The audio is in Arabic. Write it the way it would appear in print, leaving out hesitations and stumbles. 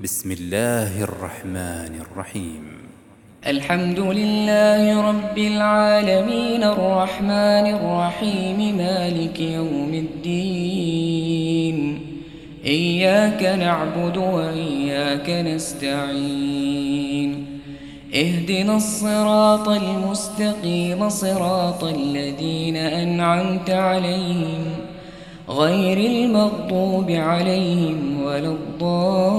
بسم الله الرحمن الرحيم. الحمد لله رب العالمين الرحمن الرحيم مالك يوم الدين. إياك نعبد وإياك نستعين. اهدنا الصراط المستقيم صراط الذين أنعمت عليهم غير المغضوب عليهم ولا الضالين.